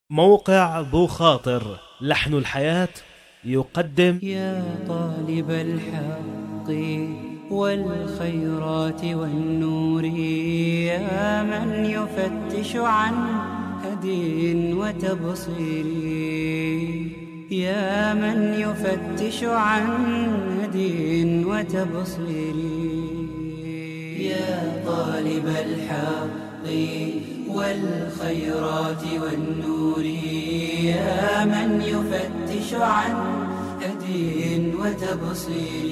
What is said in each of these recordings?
موقع بو خاطر لحن الحياة يقدم: يا طالب الحق والخيرات والنور، يا من يفتش عن هدي وتبصير، يا من يفتش عن هدي وتبصير، يا طالب الحق والخيرات والنور، يا من يفتش عن هدي وتبصير،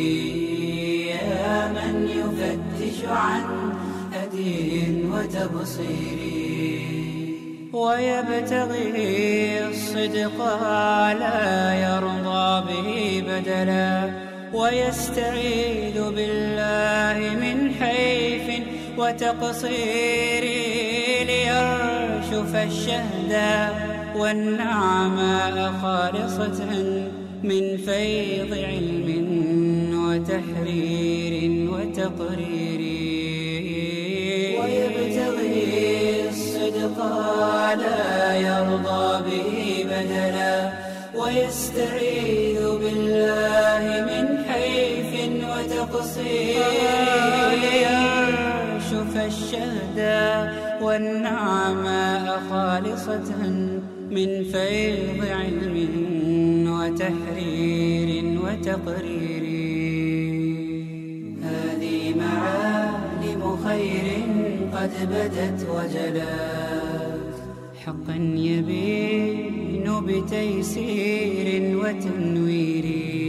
يا من يفتش عن هدي وتبصير، ويبتغي الصدق لا يرضى به بدلا، ويستعيذ بالله من حيف وتقصير، ليرشف الشهد والنعماء خالصة من فيض علم وتحرير وتقرير، ويبتغي الصدق لا يرضى به بدلا، ويستعيذ بالله من حيف وتقصير، ليرشف الشهد والنعماء خالصة من فيض علم وتحرير وتقرير. هذه معالم خير قد بدت وجلت، حقا يبين بتيسير وتنوير،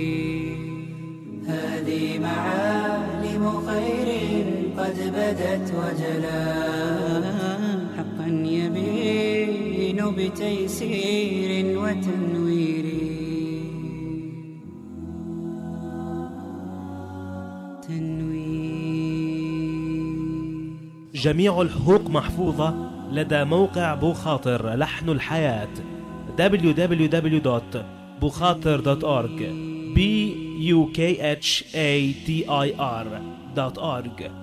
هذه معالم خير قد بدت وجلت، حقا يبين بتيسير وتنوير. جميع الحقوق محفوظة لدى موقع بو خاطر لحن الحياة www.bukhatir.org. BUKHATIR.org